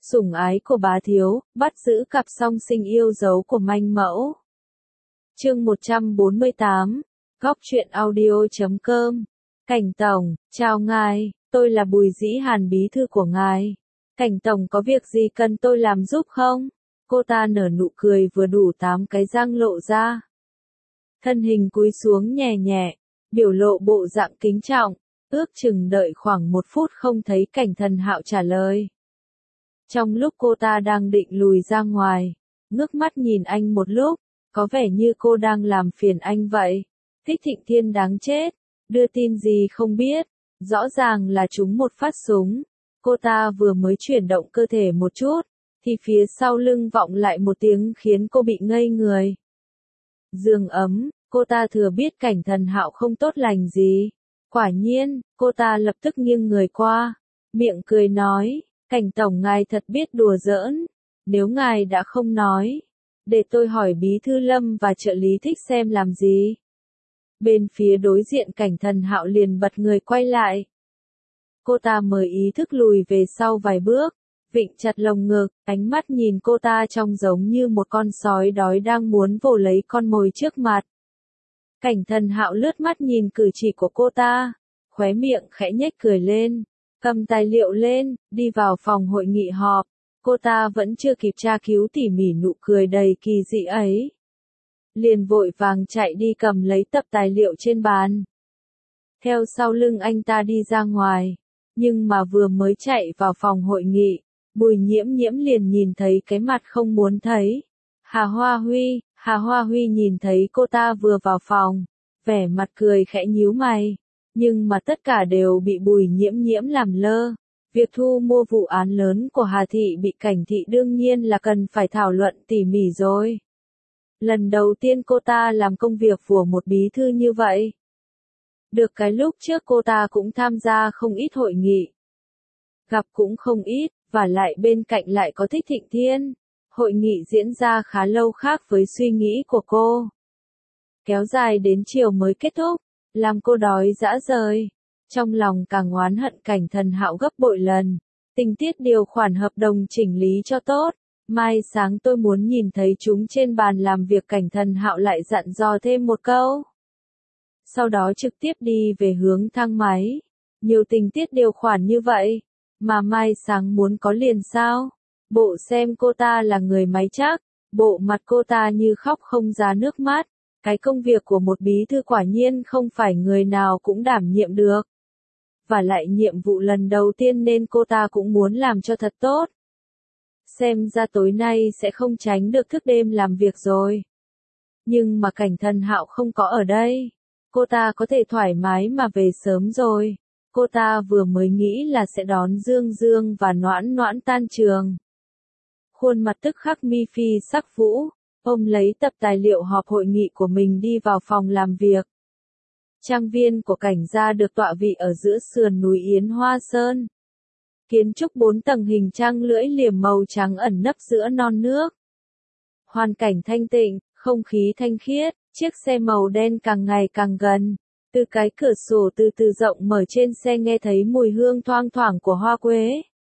Sủng ái của bá thiếu, bắt giữ cặp song sinh yêu dấu của manh mẫu. Chương 148, Góc truyện audio.com. Cảnh Tổng, chào ngài, tôi là Bùi Dĩ Hàn, bí thư của ngài. Cảnh Tổng có việc gì cần tôi làm giúp không? Cô ta nở nụ cười vừa đủ 8 cái răng lộ ra. Thân hình cúi xuống nhẹ nhẹ, biểu lộ bộ dạng kính trọng, ước chừng đợi khoảng 1 phút không thấy Cảnh Thần Hạo trả lời. Trong lúc cô ta đang định lùi ra ngoài, ngước mắt nhìn anh một lúc, có vẻ như cô đang làm phiền anh vậy. Thích Thịnh Thiên đáng chết, đưa tin gì không biết, rõ ràng là trúng một phát súng. Cô ta vừa mới chuyển động cơ thể một chút, thì phía sau lưng vọng lại một tiếng khiến cô bị ngây người. Giường ấm, cô ta thừa biết Cảnh Thần Hạo không tốt lành gì. Quả nhiên, cô ta lập tức nghiêng người qua, miệng cười nói, Cảnh Tổng ngài thật biết đùa giỡn, nếu ngài đã không nói, để tôi hỏi bí thư Lâm và trợ lý Thích xem làm gì. Bên phía đối diện Cảnh Thần Hạo liền bật người quay lại. Cô ta mới ý thức lùi về sau vài bước, vịnh chặt lồng ngực, ánh mắt nhìn cô ta trông giống như một con sói đói đang muốn vồ lấy con mồi trước mặt. Cảnh Thần Hạo lướt mắt nhìn cử chỉ của cô ta, khóe miệng khẽ nhếch cười lên, cầm tài liệu lên, đi vào phòng hội nghị họp. Cô ta vẫn chưa kịp tra cứu tỉ mỉ nụ cười đầy kỳ dị ấy, liền vội vàng chạy đi cầm lấy tập tài liệu trên bàn. Theo sau lưng anh ta đi ra ngoài, nhưng mà vừa mới chạy vào phòng hội nghị, Bùi Nhiễm Nhiễm liền nhìn thấy cái mặt không muốn thấy. Hà Hoa Huy nhìn thấy cô ta vừa vào phòng, vẻ mặt cười khẽ nhíu mày, nhưng mà tất cả đều bị Bùi Nhiễm Nhiễm làm lơ. Việc thu mua vụ án lớn của Hà Thị bị Cảnh Thị đương nhiên là cần phải thảo luận tỉ mỉ rồi. Lần đầu tiên cô ta làm công việc của một bí thư như vậy. Được cái lúc trước cô ta cũng tham gia không ít hội nghị, gặp cũng không ít, và lại bên cạnh lại có Thích Thịnh Thiên. Hội nghị diễn ra khá lâu khác với suy nghĩ của cô. Kéo dài đến chiều mới kết thúc, làm cô đói dã rời. Trong lòng càng oán hận Cảnh Thần Hạo gấp bội lần. Tình tiết điều khoản hợp đồng chỉnh lý cho tốt. Mai sáng tôi muốn nhìn thấy chúng trên bàn làm việc. Cảnh Thần Hạo lại dặn dò thêm một câu. Sau đó trực tiếp đi về hướng thang máy. Nhiều tình tiết điều khoản như vậy, mà mai sáng muốn có liền sao? Bộ xem cô ta là người máy chắc, bộ mặt cô ta như khóc không ra nước mắt. Cái công việc của một bí thư quả nhiên không phải người nào cũng đảm nhiệm được. Và lại nhiệm vụ lần đầu tiên nên cô ta cũng muốn làm cho thật tốt. Xem ra tối nay sẽ không tránh được thức đêm làm việc rồi. Nhưng mà Cảnh Thần Hạo không có ở đây. Cô ta có thể thoải mái mà về sớm rồi. Cô ta vừa mới nghĩ là sẽ đón Dương Dương và Noãn Noãn tan trường. Khuôn mặt tức khắc mi phi sắc vũ, ôm lấy tập tài liệu họp hội nghị của mình đi vào phòng làm việc. Trang viên của Cảnh gia được tọa vị ở giữa sườn núi Yến Hoa Sơn. Kiến trúc 4 tầng hình trăng lưỡi liềm màu trắng ẩn nấp giữa non nước. Hoàn cảnh thanh tịnh, không khí thanh khiết, chiếc xe màu đen càng ngày càng gần. Từ cái cửa sổ từ từ rộng mở trên xe nghe thấy mùi hương thoang thoảng của hoa quế.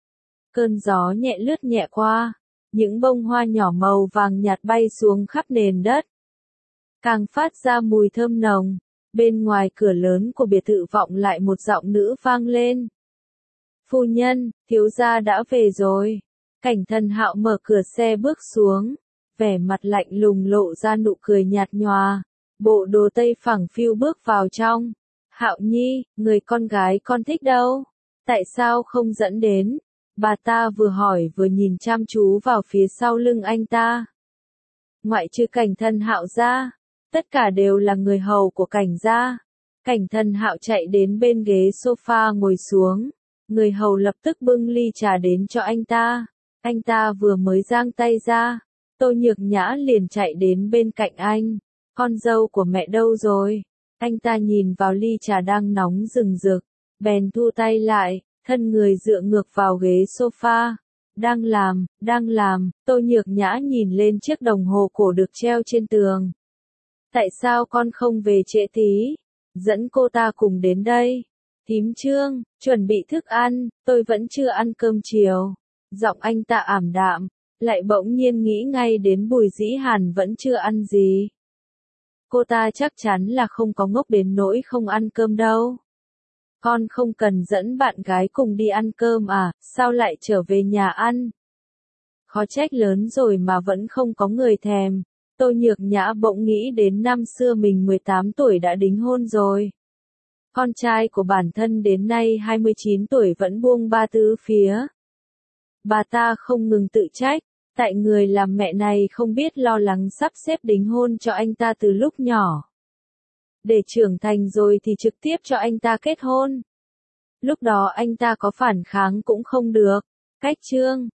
Cơn gió nhẹ lướt nhẹ qua, những bông hoa nhỏ màu vàng nhạt bay xuống khắp nền đất. Càng phát ra mùi thơm nồng. Bên ngoài cửa lớn của biệt thự vọng lại một giọng nữ vang lên. Phu nhân, thiếu gia đã về rồi. Cảnh Thần Hạo mở cửa xe bước xuống, vẻ mặt lạnh lùng lộ ra nụ cười nhạt nhòa. Bộ đồ tây phẳng phiu bước vào trong. Hạo Nhi, người con gái con thích đâu? Tại sao không dẫn đến? Bà ta vừa hỏi vừa nhìn chăm chú vào phía sau lưng anh ta. Ngoại trừ Cảnh Thần Hạo ra, tất cả đều là người hầu của Cảnh gia. Cảnh Thần Hạo chạy đến bên ghế sofa ngồi xuống. Người hầu lập tức bưng ly trà đến cho anh ta. Anh ta vừa mới giang tay ra, Tô Nhược Nhã liền chạy đến bên cạnh anh. Con dâu của mẹ đâu rồi? Anh ta nhìn vào ly trà đang nóng rừng rực, bèn thu tay lại, thân người dựa ngược vào ghế sofa. Đang làm, Tô Nhược Nhã nhìn lên chiếc đồng hồ cổ được treo trên tường. Tại sao con không về trễ tí? Dẫn cô ta cùng đến đây. Thím Trương, chuẩn bị thức ăn, tôi vẫn chưa ăn cơm chiều. Giọng anh ta ảm đạm, lại bỗng nhiên nghĩ ngay đến Bùi Dĩ Hàn vẫn chưa ăn gì. Cô ta chắc chắn là không có ngốc đến nỗi không ăn cơm đâu. Con không cần dẫn bạn gái cùng đi ăn cơm à, sao lại trở về nhà ăn? Khó trách lớn rồi mà vẫn không có người thèm. Tô Nhược Nhã bỗng nghĩ đến năm xưa mình 18 tuổi đã đính hôn rồi. Con trai của bản thân đến nay 29 tuổi vẫn buông ba tứ phía. Bà ta không ngừng tự trách, tại người làm mẹ này không biết lo lắng sắp xếp đính hôn cho anh ta từ lúc nhỏ. Để trưởng thành rồi thì trực tiếp cho anh ta kết hôn. Lúc đó anh ta có phản kháng cũng không được. Cách chương